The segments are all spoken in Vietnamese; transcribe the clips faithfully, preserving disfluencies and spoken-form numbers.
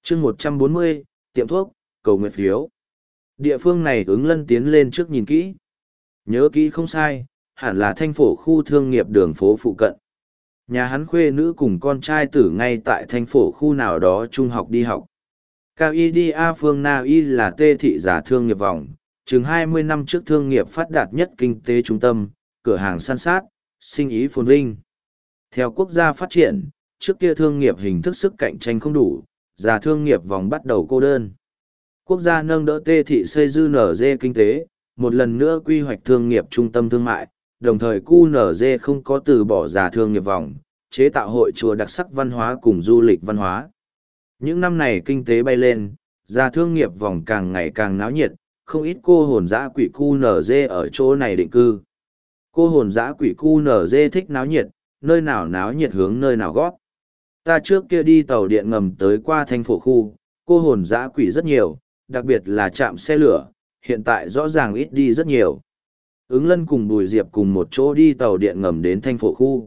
chương một trăm bốn mươi, tiệm thuốc, cầu nguyện phiếu. Địa phương này ứng lân tiến lên trước nhìn kỹ. Nhớ kỹ không sai, hẳn là thanh phổ khu thương nghiệp đường phố phụ cận. Nhà hắn khuê nữ cùng con trai tử ngay tại thanh phổ khu nào đó trung học đi học. Cao Y đi A Phương Na Y là tê thị giả thương nghiệp vòng, chừng hai mươi năm trước thương nghiệp phát đạt nhất kinh tế trung tâm, cửa hàng san sát, sinh ý phồn vinh. Theo quốc gia phát triển, trước kia thương nghiệp hình thức sức cạnh tranh không đủ, giả thương nghiệp vòng bắt đầu cô đơn. Quốc gia nâng đỡ tê thị xây dư nở dê kinh tế, một lần nữa quy hoạch thương nghiệp trung tâm thương mại, đồng thời cu nở dê không có từ bỏ giả thương nghiệp vòng, chế tạo hội chùa đặc sắc văn hóa cùng du lịch văn hóa. Những năm này kinh tế bay lên, giả thương nghiệp vòng càng ngày càng náo nhiệt, không ít cô hồn dã quỷ cu nở dê ở chỗ này định cư. Cô hồn dã quỷ cu nở dê thích náo nhiệt, nơi nào náo nhiệt hướng nơi nào gót. Ta trước kia đi tàu điện ngầm tới qua thành phố khu, cô hồn dã quỷ rất nhiều, đặc biệt là trạm xe lửa, hiện tại rõ ràng ít đi rất nhiều. Ứng Lân cùng Bùi Diệp cùng một chỗ đi tàu điện ngầm đến thành phố khu.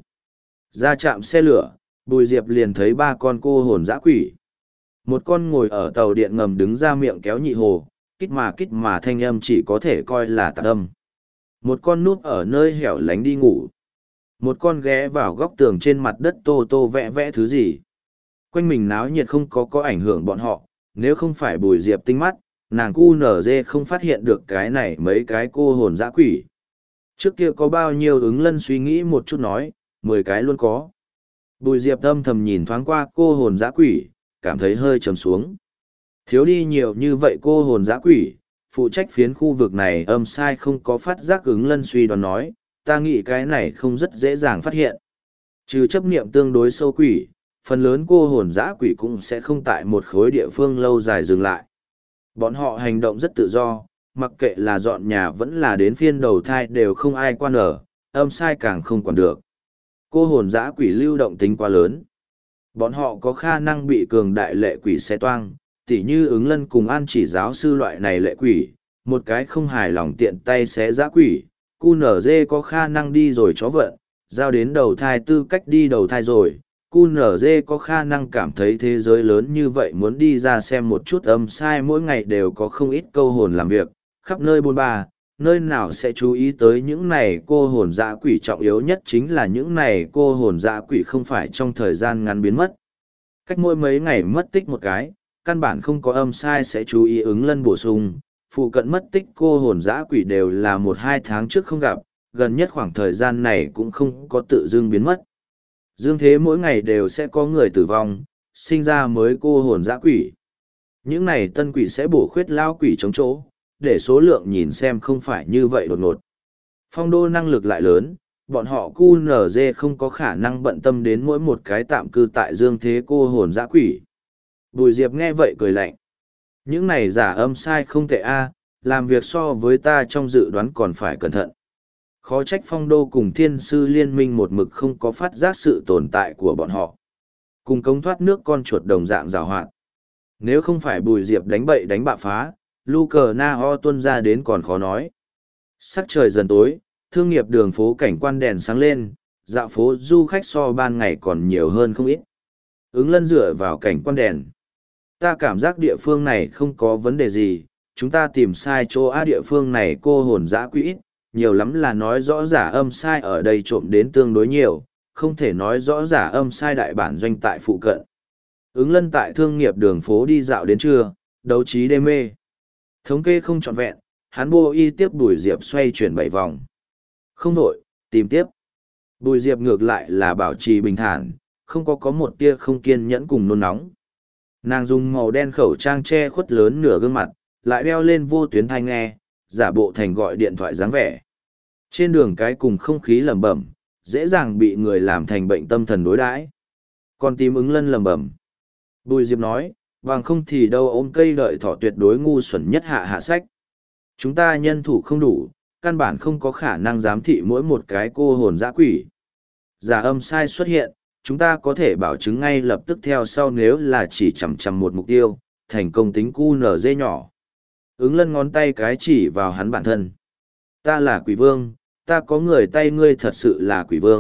Ra trạm xe lửa, Bùi Diệp liền thấy ba con cô hồn dã quỷ. Một con ngồi ở tàu điện ngầm đứng ra miệng kéo nhị hồ, kít mà kít mà thanh âm chỉ có thể coi là tạp âm. Một con núp ở nơi hẻo lánh đi ngủ. Một con ghé vào góc tường trên mặt đất tô tô vẽ vẽ thứ gì. Quanh mình náo nhiệt không có có ảnh hưởng bọn họ, nếu không phải Bùi Diệp tinh mắt, nàng cu nở dê không phát hiện được cái này mấy cái cô hồn dã quỷ. Trước kia có bao nhiêu Ứng Lân suy nghĩ một chút nói, mười cái luôn có. Bùi Diệp âm thầm nhìn thoáng qua cô hồn dã quỷ, cảm thấy hơi trầm xuống. Thiếu đi nhiều như vậy cô hồn dã quỷ, phụ trách phiến khu vực này âm sai không có phát giác. Ứng Lân suy đoán nói, ta nghĩ cái này không rất dễ dàng phát hiện. Trừ chấp niệm tương đối sâu quỷ, phần lớn cô hồn dã quỷ cũng sẽ không tại một khối địa phương lâu dài dừng lại. Bọn họ hành động rất tự do, mặc kệ là dọn nhà vẫn là đến phiên đầu thai đều không ai quan ở, âm sai càng không quản được. Cô hồn dã quỷ lưu động tính quá lớn. Bọn họ có khả năng bị cường đại lệ quỷ xé toang, tỉ như Ứng Lân cùng An Chỉ giáo sư loại này lệ quỷ, một cái không hài lòng tiện tay xé dã quỷ, cu nở dê có khả năng đi rồi chó vận, giao đến đầu thai tư cách đi đầu thai rồi. Cu nở dê có khả năng cảm thấy thế giới lớn như vậy muốn đi ra xem một chút âm sai, mỗi ngày đều có không ít câu hồn làm việc, khắp nơi bôn ba, nơi nào sẽ chú ý tới những này cô hồn dã quỷ. Trọng yếu nhất chính là những này cô hồn dã quỷ không phải trong thời gian ngắn biến mất. Cách mỗi mấy ngày mất tích một cái, căn bản không có âm sai sẽ chú ý. Ứng Lân bổ sung, phụ cận mất tích cô hồn dã quỷ đều là một hai tháng trước không gặp, gần nhất khoảng thời gian này cũng không có tự dưng biến mất. Dương thế mỗi ngày đều sẽ có người tử vong, sinh ra mới cô hồn dã quỷ. Những này tân quỷ sẽ bổ khuyết lao quỷ chống chỗ, để số lượng nhìn xem không phải như vậy đột ngột. Phong đô năng lực lại lớn, bọn họ cu nở dê không có khả năng bận tâm đến mỗi một cái tạm cư tại dương thế cô hồn dã quỷ. Bùi Diệp nghe vậy cười lạnh. Những này giả âm sai không tệ a, làm việc so với ta trong dự đoán còn phải cẩn thận. Khó trách phong đô cùng thiên sư liên minh một mực không có phát giác sự tồn tại của bọn họ. Cùng cống thoát nước con chuột đồng dạng rào hoạt. Nếu không phải Bùi Diệp đánh bậy đánh bạ phá, lu cờ na ho tuân ra đến còn khó nói. Sắc trời dần tối, thương nghiệp đường phố cảnh quan đèn sáng lên, dạo phố du khách so ban ngày còn nhiều hơn không ít. Ứng Lân dựa vào cảnh quan đèn. Ta cảm giác địa phương này không có vấn đề gì, chúng ta tìm sai chỗ á. Địa phương này cô hồn dã quỷ ít, nhiều lắm là nói rõ giả âm sai ở đây trộm đến tương đối nhiều, không thể nói rõ giả âm sai đại bản doanh tại phụ cận. Ứng Lân tại thương nghiệp đường phố đi dạo đến trưa, đấu trí đê mê. Thống kê không trọn vẹn, hắn bô y tiếp Bùi Diệp xoay chuyển bảy vòng. Không đổi, tìm tiếp. Bùi Diệp ngược lại là bảo trì bình thản, không có có một tia không kiên nhẫn cùng nôn nóng. Nàng dùng màu đen khẩu trang che khuất lớn nửa gương mặt, lại đeo lên vô tuyến thai nghe, giả bộ thành gọi điện thoại dáng vẻ. Trên đường cái cùng không khí lẩm bẩm, dễ dàng bị người làm thành bệnh tâm thần đối đãi. Còn tìm Ứng Lân lẩm bẩm. Bùi Diệp nói, bằng không thì đâu ôm cây đợi thỏ tuyệt đối ngu xuẩn nhất hạ hạ sách. Chúng ta nhân thủ không đủ, căn bản không có khả năng giám thị mỗi một cái cô hồn dã quỷ. Giả âm sai xuất hiện, chúng ta có thể bảo chứng ngay lập tức theo sau nếu là chỉ chằm chằm một mục tiêu, thành công tính cu nở dê nhỏ. Ứng Lân ngón tay cái chỉ vào hắn bản thân. Ta là quỷ vương, ta có người tay ngươi thật sự là quỷ vương,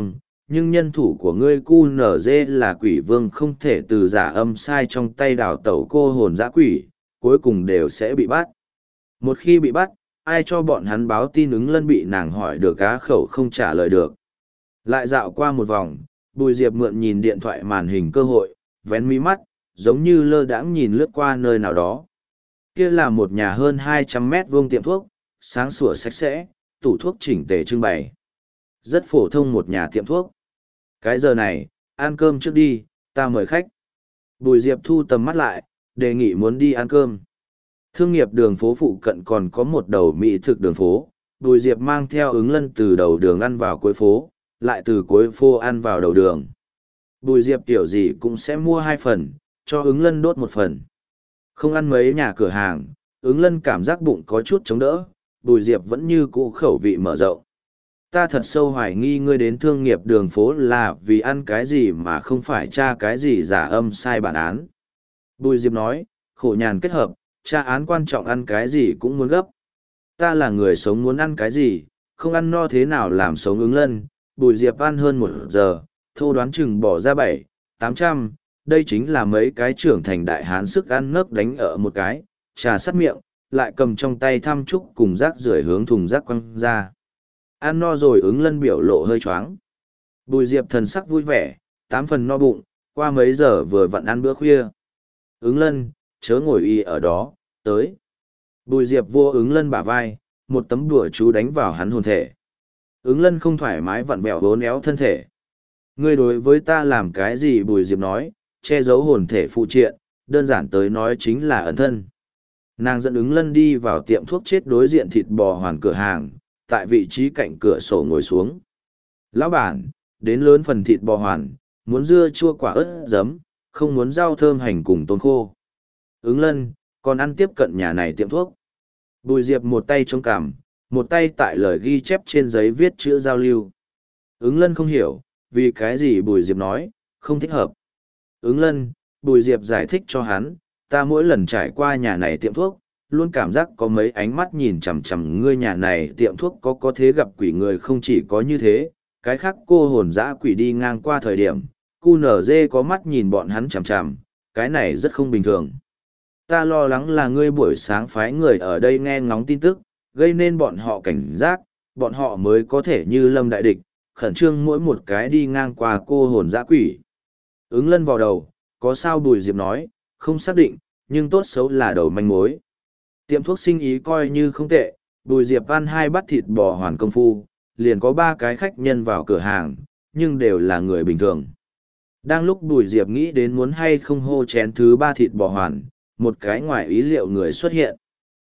nhưng nhân thủ của ngươi cu nở dê là quỷ vương không thể từ giả âm sai trong tay đào tẩu cô hồn dã quỷ, cuối cùng đều sẽ bị bắt. Một khi bị bắt, ai cho bọn hắn báo tin ứng lân bị nàng hỏi được cá khẩu không trả lời được. Lại dạo qua một vòng, Bùi Diệp mượn nhìn điện thoại màn hình cơ hội, vén mí mắt, giống như lơ đãng nhìn lướt qua nơi nào đó. Kia là một nhà hơn hai trăm mét vuông tiệm thuốc, sáng sủa sạch sẽ, tủ thuốc chỉnh tề trưng bày. Rất phổ thông một nhà tiệm thuốc. Cái giờ này, ăn cơm trước đi, ta mời khách. Bùi Diệp thu tầm mắt lại, đề nghị muốn đi ăn cơm. Thương nghiệp đường phố phụ cận còn có một đầu mỹ thực đường phố. Bùi Diệp mang theo ứng lân từ đầu đường ăn vào cuối phố, lại từ cuối phố ăn vào đầu đường. Bùi Diệp tiểu gì cũng sẽ mua hai phần, cho ứng lân đốt một phần. Không ăn mấy nhà cửa hàng, ứng lân cảm giác bụng có chút chống đỡ, Bùi Diệp vẫn như cũ khẩu vị mở rộng. Ta thật sâu hoài nghi ngươi đến thương nghiệp đường phố là vì ăn cái gì mà không phải tra cái gì giả âm sai bản án. Bùi Diệp nói, khổ nhàn kết hợp, tra án quan trọng ăn cái gì cũng muốn gấp. Ta là người sống muốn ăn cái gì, không ăn no thế nào làm sống ứng lân. Bùi Diệp ăn hơn một giờ, thô đoán chừng bỏ ra bảy, tám trăm, đây chính là mấy cái trưởng thành đại hán sức ăn nấc đánh ở một cái, trà sắt miệng, lại cầm trong tay thăm trúc cùng rác rưởi hướng thùng rác quăng ra. Ăn no rồi ứng lân biểu lộ hơi choáng. Bùi Diệp thần sắc vui vẻ, tám phần no bụng, qua mấy giờ vừa vặn ăn bữa khuya. Ứng lân, chớ ngồi y ở đó, tới. Bùi Diệp vô ứng lân bả vai, một tấm đùa chú đánh vào hắn hồn thể. Ứng lân không thoải mái vặn vẹo vốn éo thân thể. Ngươi đối với ta làm cái gì? Bùi Diệp nói, che giấu hồn thể phụ triện, đơn giản tới nói chính là ẩn thân. Nàng dẫn ứng lân đi vào tiệm thuốc chết đối diện thịt bò hoàn cửa hàng, tại vị trí cạnh cửa sổ ngồi xuống. Lão bản, đến lớn phần thịt bò hoàn, muốn dưa chua quả ớt giấm, không muốn rau thơm hành cùng tôm khô. Ứng lân, còn ăn tiếp cận nhà này tiệm thuốc. Bùi Diệp một tay chống cằm, một tay tại lời ghi chép trên giấy viết chữ giao lưu. Ứng lân không hiểu, vì cái gì Bùi Diệp nói, không thích hợp. Ứng lân, Bùi Diệp giải thích cho hắn, ta mỗi lần trải qua nhà này tiệm thuốc, luôn cảm giác có mấy ánh mắt nhìn chằm chằm ngươi. Nhà này tiệm thuốc có có thế gặp quỷ người không chỉ có như thế, cái khác cô hồn dã quỷ đi ngang qua thời điểm, cu nở dê có mắt nhìn bọn hắn chằm chằm, cái này rất không bình thường. Ta lo lắng là ngươi buổi sáng phái người ở đây nghe ngóng tin tức, gây nên bọn họ cảnh giác, bọn họ mới có thể như lâm đại địch, khẩn trương mỗi một cái đi ngang qua cô hồn dã quỷ. Ứng lân vào đầu, có sao? Bùi Diệp nói, không xác định, nhưng tốt xấu là đầu manh mối. Tiệm thuốc sinh ý coi như không tệ, Bùi Diệp ăn hai bát thịt bò hoàn công phu, liền có ba cái khách nhân vào cửa hàng, nhưng đều là người bình thường. Đang lúc Bùi Diệp nghĩ đến muốn hay không hô chén thứ ba thịt bò hoàn, một cái ngoài ý liệu người xuất hiện.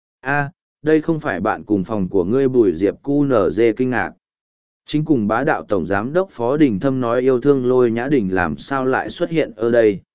A, đây không phải bạn cùng phòng của ngươi. Bùi Diệp cu nở dê kinh ngạc. Chính cùng bá đạo tổng giám đốc Phó Đình Thâm nói yêu thương Lôi Nhã Đình làm sao lại xuất hiện ở đây.